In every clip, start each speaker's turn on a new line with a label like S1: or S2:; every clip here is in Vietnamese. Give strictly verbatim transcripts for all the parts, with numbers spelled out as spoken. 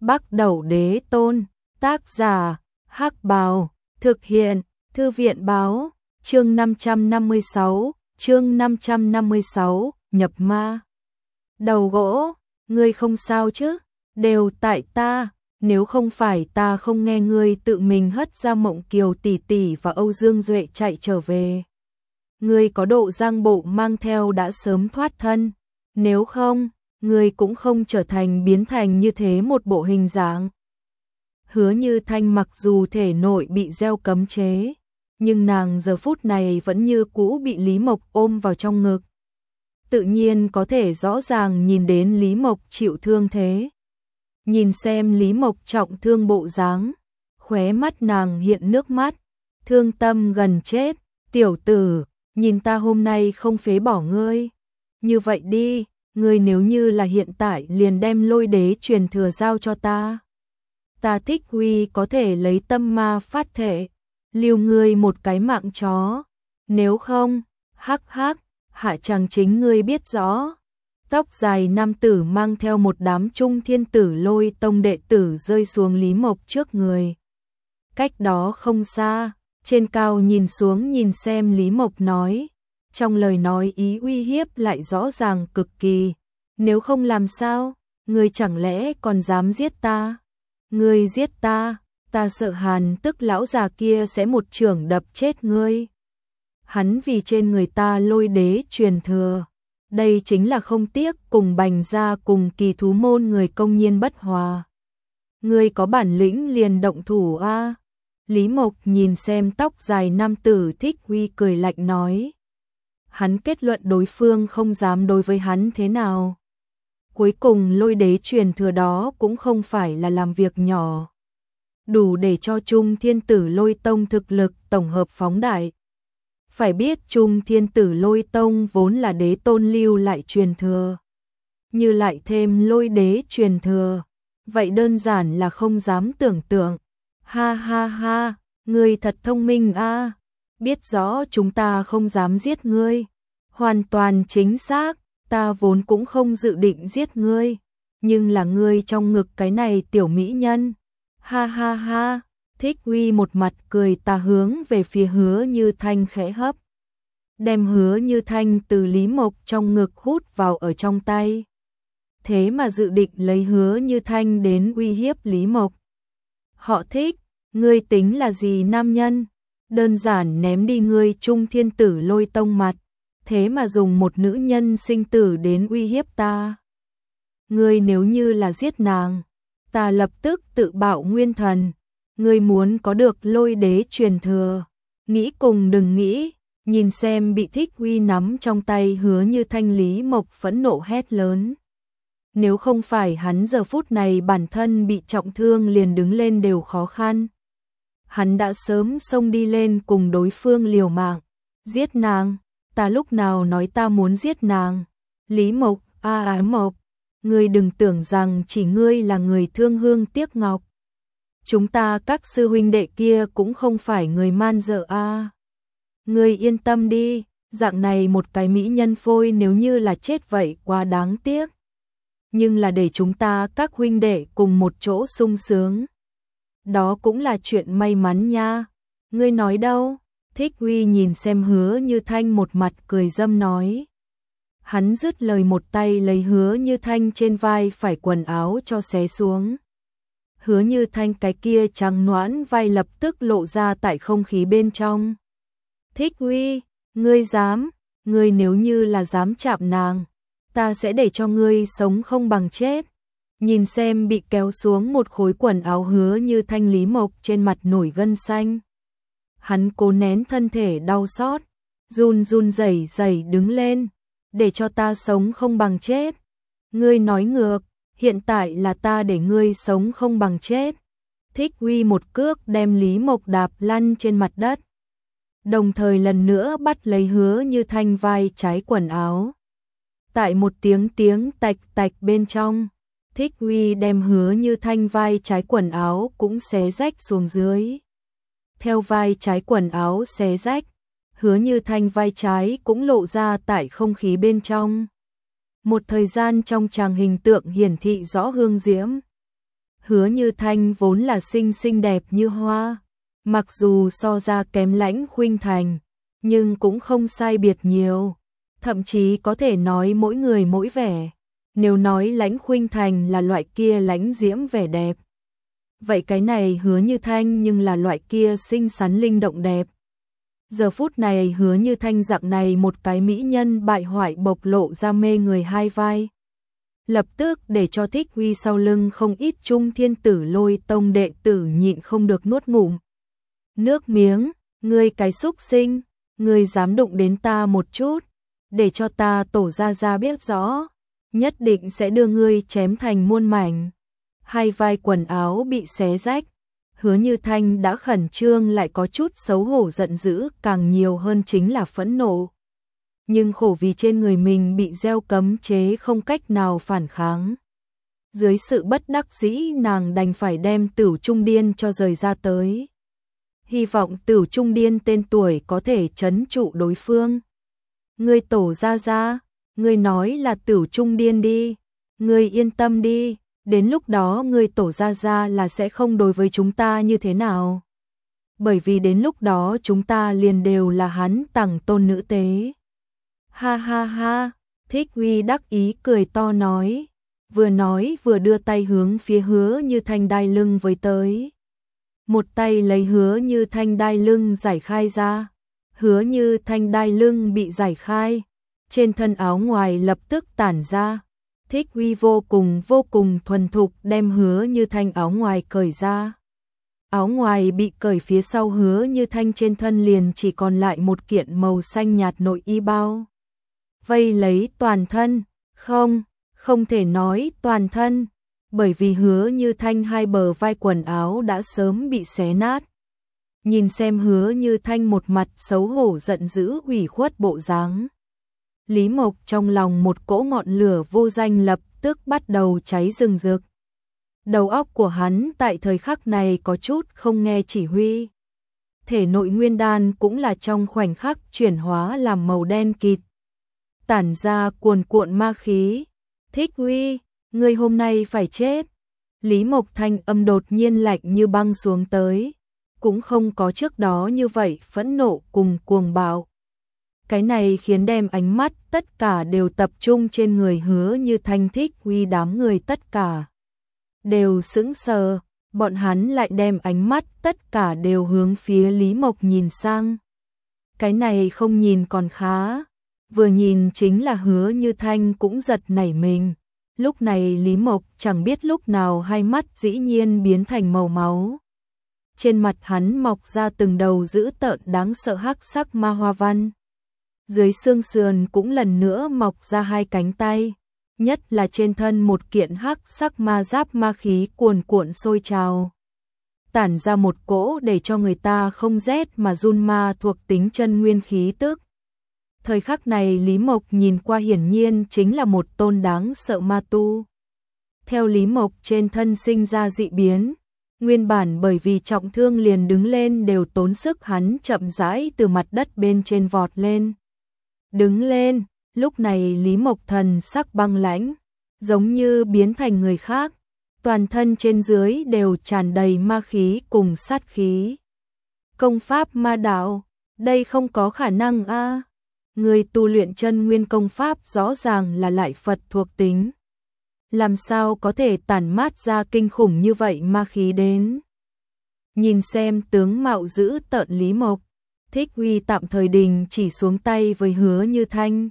S1: Bắc Đẩu Đế Tôn, tác giả, Hắc Bào, thực hiện, Thư viện Báo, chương năm trăm năm mươi sáu, chương năm trăm năm mươi sáu, nhập ma. Đầu gỗ, ngươi không sao chứ, đều tại ta, nếu không phải ta không nghe ngươi tự mình hất ra Mộng Kiều tỷ tỷ và Âu Dương Duệ chạy trở về. Ngươi có độ giang bộ mang theo đã sớm thoát thân, nếu không, ngươi cũng không trở thành biến thành như thế một bộ hình dáng. Hứa Như Thanh mặc dù thể nội bị gieo cấm chế, nhưng nàng giờ phút này vẫn như cũ bị Lý Mộc ôm vào trong ngực. Tự nhiên có thể rõ ràng nhìn đến Lý Mộc chịu thương thế. Nhìn xem Lý Mộc trọng thương bộ dáng, khóe mắt nàng hiện nước mắt, thương tâm gần chết, tiểu tử, nhìn ta hôm nay không phế bỏ ngươi. Như vậy đi, ngươi nếu như là hiện tại liền đem Lôi Đế truyền thừa giao cho ta. Ta Thích Huy có thể lấy tâm ma phát thể, lưu ngươi một cái mạng chó, nếu không, hắc hắc, hạ chàng chính ngươi biết rõ. Tóc dài nam tử mang theo một đám trung thiên tử Lôi tông đệ tử rơi xuống Lý Mộc trước người. Cách đó không xa, trên cao nhìn xuống nhìn xem Lý Mộc nói, trong lời nói ý uy hiếp lại rõ ràng cực kỳ. Nếu không làm sao, ngươi chẳng lẽ còn dám giết ta? Ngươi giết ta, ta sợ Hàn tức lão già kia sẽ một chưởng đập chết ngươi. Hắn vì trên người ta Lôi Đế truyền thừa. Đây chính là không tiếc cùng Bành gia cùng Kỳ Thú môn người công nhiên bất hòa. Ngươi có bản lĩnh liền động thủ a. Lý Mộc nhìn xem tóc dài nam tử Thích Huy cười lạnh nói. Hắn kết luận đối phương không dám đối với hắn thế nào. Cuối cùng Lôi Đế truyền thừa đó cũng không phải là làm việc nhỏ. Đủ để cho Trung Thiên Tử Lôi Tông thực lực tổng hợp phóng đại. Phải biết Trung Thiên Tử Lôi Tông vốn là đế tôn lưu lại truyền thừa. Như lại thêm Lôi Đế truyền thừa, vậy đơn giản là không dám tưởng tượng. Ha ha ha, ngươi thật thông minh a, biết rõ chúng ta không dám giết ngươi. Hoàn toàn chính xác, ta vốn cũng không dự định giết ngươi, nhưng là ngươi trong ngực cái này tiểu mỹ nhân. Ha ha ha. Thích Huy một mặt cười tà hướng về phía Hứa Như Thanh khẽ hấp. Đem Hứa Như Thanh từ Lý Mộc trong ngực hút vào ở trong tay. Thế mà dự định lấy Hứa Như Thanh đến uy hiếp Lý Mộc. Họ Thích, ngươi tính là gì nam nhân? Đơn giản ném đi ngươi Trung Thiên Tử Lôi Tông mặt. Thế mà dùng một nữ nhân sinh tử đến uy hiếp ta. Ngươi nếu như là giết nàng, ta lập tức tự bạo nguyên thần. Ngươi muốn có được Lôi Đế truyền thừa, nghĩ cùng đừng nghĩ. Nhìn xem bị Thích Huy nắm trong tay Hứa Như Thanh, Lý Mộc phẫn nộ hét lớn. Nếu không phải hắn giờ phút này bản thân bị trọng thương liền đứng lên đều khó khăn. Hắn đã sớm xông đi lên cùng đối phương liều mạng. Giết nàng, ta lúc nào nói ta muốn giết nàng. Lý Mộc, a à, Mộc, ngươi đừng tưởng rằng chỉ ngươi là người thương hương tiếc ngọc. Chúng ta các sư huynh đệ kia cũng không phải người man dợ a. À. Ngươi yên tâm đi, dạng này một cái mỹ nhân phôi nếu như là chết vậy quá đáng tiếc. Nhưng là để chúng ta các huynh đệ cùng một chỗ sung sướng. Đó cũng là chuyện may mắn nha. Ngươi nói đâu? Thích Huy nhìn xem Hứa Như Thanh một mặt cười dâm nói. Hắn dứt lời một tay lấy Hứa Như Thanh trên vai phải quần áo cho xé xuống. Hứa Như Thanh cái kia trắng nõn vai lập tức lộ ra tại không khí bên trong. Thích Huy, ngươi dám, ngươi nếu như là dám chạm nàng, ta sẽ để cho ngươi sống không bằng chết. Nhìn xem bị kéo xuống một khối quần áo Hứa Như Thanh, Lý Mộc trên mặt nổi gân xanh. Hắn cố nén thân thể đau xót, run run rẩy rẩy đứng lên, để cho ta sống không bằng chết. Ngươi nói ngược, hiện tại là ta để ngươi sống không bằng chết. Thích Huy một cước đem Lý Mộc đạp lăn trên mặt đất. Đồng thời lần nữa bắt lấy Hứa Như Thanh vai trái quần áo. Tại một tiếng tiếng tạch tạch bên trong, Thích Huy đem Hứa Như Thanh vai trái quần áo cũng xé rách xuống dưới. Theo vai trái quần áo xé rách, Hứa Như Thanh vai trái cũng lộ ra tại không khí bên trong. Một thời gian trong tràng hình tượng hiển thị rõ hương diễm. Hứa Như Thanh vốn là xinh xinh đẹp như hoa, mặc dù so ra kém Lãnh Khuynh Thành, nhưng cũng không sai biệt nhiều, thậm chí có thể nói mỗi người mỗi vẻ. Nếu nói Lãnh Khuynh Thành là loại kia lãnh diễm vẻ đẹp, vậy cái này Hứa Như Thanh nhưng là loại kia xinh xắn linh động đẹp. Giờ phút này Hứa Như Thanh dạng này một cái mỹ nhân bại hoại bộc lộ ra mê người hai vai, lập tức để cho Thích Huy sau lưng không ít Trung Thiên Tử Lôi Tông đệ tử nhịn không được nuốt ngụm nước miếng. Ngươi cái xúc sinh, ngươi dám đụng đến ta một chút, để cho ta tổ ra ra biết rõ, nhất định sẽ đưa ngươi chém thành muôn mảnh. Hai vai quần áo bị xé rách, Hứa Như Thanh đã khẩn trương lại có chút xấu hổ giận dữ, càng nhiều hơn chính là phẫn nộ. Nhưng khổ vì trên người mình bị gieo cấm chế không cách nào phản kháng. Dưới sự bất đắc dĩ nàng đành phải đem Tửu Trung Điên cho rời ra tới. Hy vọng Tửu Trung Điên tên tuổi có thể trấn trụ đối phương. Ngươi tổ ra ra, ngươi nói là Tửu Trung Điên đi, ngươi yên tâm đi, đến lúc đó ngươi tổ ra ra là sẽ không đối với chúng ta như thế nào. Bởi vì đến lúc đó chúng ta liền đều là hắn tặng tôn nữ tế. Ha ha ha, Thích Huy đắc ý cười to nói, vừa nói vừa đưa tay hướng phía Hứa Như Thanh đai lưng với tới. Một tay lấy Hứa Như Thanh đai lưng giải khai ra, Hứa Như Thanh đai lưng bị giải khai, trên thân áo ngoài lập tức tản ra. Thích Huy vô cùng vô cùng thuần thục đem Hứa Như Thanh áo ngoài cởi ra. Áo ngoài bị cởi phía sau Hứa Như Thanh trên thân liền chỉ còn lại một kiện màu xanh nhạt nội y bao vây lấy toàn thân, không, không thể nói toàn thân, bởi vì Hứa Như Thanh hai bờ vai quần áo đã sớm bị xé nát. Nhìn xem Hứa Như Thanh một mặt xấu hổ giận dữ ủy khuất bộ dáng, Lý Mộc trong lòng một cỗ ngọn lửa vô danh lập tức bắt đầu cháy rừng rực. Đầu óc của hắn tại thời khắc này có chút không nghe chỉ huy. Thể nội nguyên đan cũng là trong khoảnh khắc chuyển hóa làm màu đen kịt, tản ra cuồn cuộn ma khí. Thích Huy, ngươi hôm nay phải chết. Lý Mộc thanh âm đột nhiên lạnh như băng xuống tới, cũng không có trước đó như vậy phẫn nộ cùng cuồng bạo. Cái này khiến đem ánh mắt tất cả đều tập trung trên người Hứa Như Thanh. Thích Huy đám người tất cả đều sững sờ, bọn hắn lại đem ánh mắt tất cả đều hướng phía Lý Mộc nhìn sang. Cái này không nhìn còn khá, vừa nhìn chính là Hứa Như Thanh cũng giật nảy mình. Lúc này Lý Mộc chẳng biết lúc nào hai mắt dĩ nhiên biến thành màu máu. Trên mặt hắn mọc ra từng đầu dữ tợn đáng sợ hắc sắc ma hoa văn. Dưới xương sườn cũng lần nữa mọc ra hai cánh tay, nhất là trên thân một kiện hắc sắc ma giáp ma khí cuồn cuộn sôi trào, tản ra một cỗ để cho người ta không rét mà run ma thuộc tính chân nguyên khí tức. Thời khắc này Lý Mộc nhìn qua hiển nhiên chính là một tôn đáng sợ ma tu. Theo Lý Mộc trên thân sinh ra dị biến, nguyên bản bởi vì trọng thương liền đứng lên đều tốn sức hắn chậm rãi từ mặt đất bên trên vọt lên. Đứng lên, lúc này Lý Mộc thần sắc băng lãnh, giống như biến thành người khác, toàn thân trên dưới đều tràn đầy ma khí cùng sát khí. Công pháp ma đạo, đây không có khả năng a. À. Người tu luyện chân nguyên công pháp rõ ràng là lại Phật thuộc tính, làm sao có thể tản mát ra kinh khủng như vậy ma khí đến. Nhìn xem tướng mạo dữ tợn Lý Mộc, Thích Huy tạm thời đình chỉ xuống tay với Hứa Như Thanh.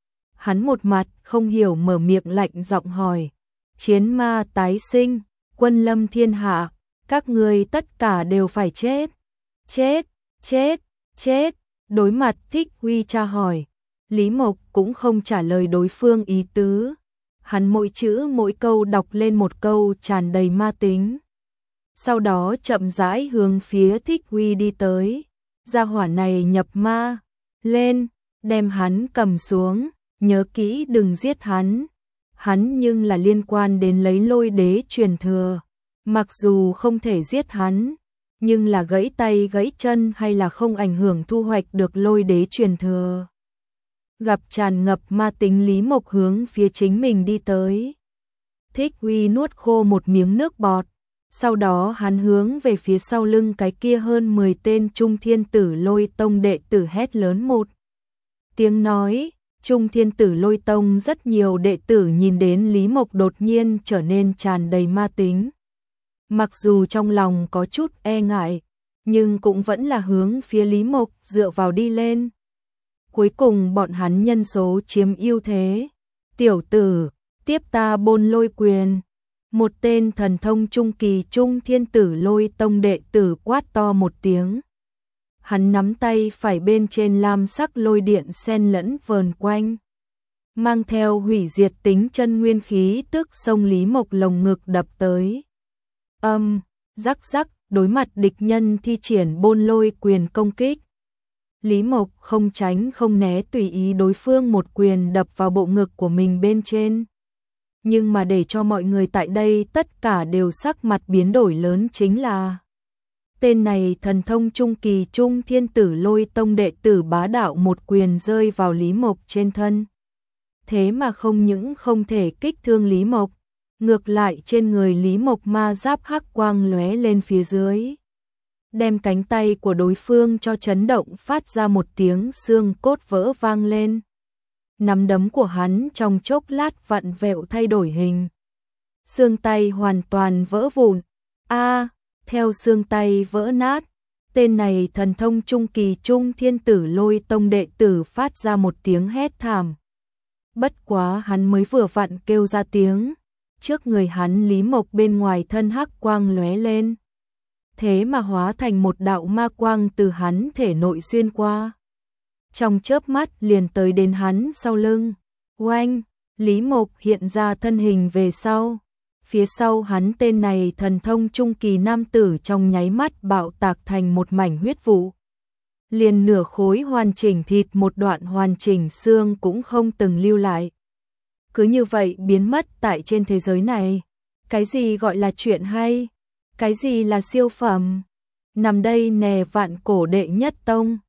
S1: Hắn một mặt không hiểu mở miệng lạnh giọng hỏi, chiến ma tái sinh, quân lâm thiên hạ, các người tất cả đều phải chết. Chết, chết, chết. Đối mặt Thích Huy tra hỏi, Lý Mộc cũng không trả lời đối phương ý tứ. Hắn mỗi chữ mỗi câu đọc lên một câu tràn đầy ma tính. Sau đó chậm rãi hướng phía Thích Huy đi tới. Gia hỏa này nhập ma, lên, đem hắn cầm xuống, nhớ kỹ đừng giết hắn. Hắn nhưng là liên quan đến lấy Lôi Đế truyền thừa, mặc dù không thể giết hắn, nhưng là gãy tay gãy chân hay là không ảnh hưởng thu hoạch được Lôi Đế truyền thừa. Gặp tràn ngập ma tính Lý Mộc hướng phía chính mình đi tới. Thích Huy nuốt khô một miếng nước bọt, Sau đó hắn hướng về phía sau lưng cái kia hơn mười tên Trung Thiên Tử Lôi Tông đệ tử hét lớn một tiếng nói. Trung Thiên Tử Lôi Tông rất nhiều đệ tử nhìn đến Lý Mộc đột nhiên trở nên tràn đầy ma tính. Mặc dù trong lòng có chút e ngại, nhưng cũng vẫn là hướng phía Lý Mộc dựa vào đi lên. Cuối cùng bọn hắn nhân số chiếm ưu thế. Tiểu tử, tiếp ta Bôn Lôi quyền. Một tên thần thông trung kỳ Trung Thiên Tử Lôi Tông đệ tử quát to một tiếng. Hắn nắm tay phải bên trên lam sắc lôi điện xen lẫn vờn quanh, mang theo hủy diệt tính chân nguyên khí tức xông Lý Mộc lồng ngực đập tới. Âm, rắc rắc, đối mặt địch nhân thi triển Bôn Lôi quyền công kích. Lý Mộc không tránh không né tùy ý đối phương một quyền đập vào bộ ngực của mình bên trên. Nhưng mà để cho mọi người tại đây tất cả đều sắc mặt biến đổi lớn chính là tên này thần thông trung kỳ Trung Thiên Tử Lôi Tông đệ tử bá đạo một quyền rơi vào Lý Mộc trên thân. Thế mà không những không thể kích thương Lý Mộc, ngược lại trên người Lý Mộc ma giáp hắc quang lóe lên phía dưới, đem cánh tay của đối phương cho chấn động phát ra một tiếng xương cốt vỡ vang lên. Nắm đấm của hắn trong chốc lát vặn vẹo thay đổi hình. Xương tay hoàn toàn vỡ vụn. A, theo xương tay vỡ nát, tên này thần thông trung kỳ Trung Thiên Tử Lôi Tông đệ tử phát ra một tiếng hét thảm. Bất quá hắn mới vừa vặn kêu ra tiếng, trước người hắn Lý Mộc bên ngoài thân hắc quang lóe lên. Thế mà hóa thành một đạo ma quang từ hắn thể nội xuyên qua. Trong chớp mắt liền tới đến hắn sau lưng. Oanh, Lý Mộc hiện ra thân hình về sau. Phía sau hắn tên này thần thông trung kỳ nam tử trong nháy mắt bạo tạc thành một mảnh huyết vụ. Liền nửa khối hoàn chỉnh thịt một đoạn hoàn chỉnh xương cũng không từng lưu lại. Cứ như vậy biến mất tại trên thế giới này. Cái gì gọi là chuyện hay? Cái gì là siêu phẩm? Nằm đây nè vạn cổ đệ nhất tông.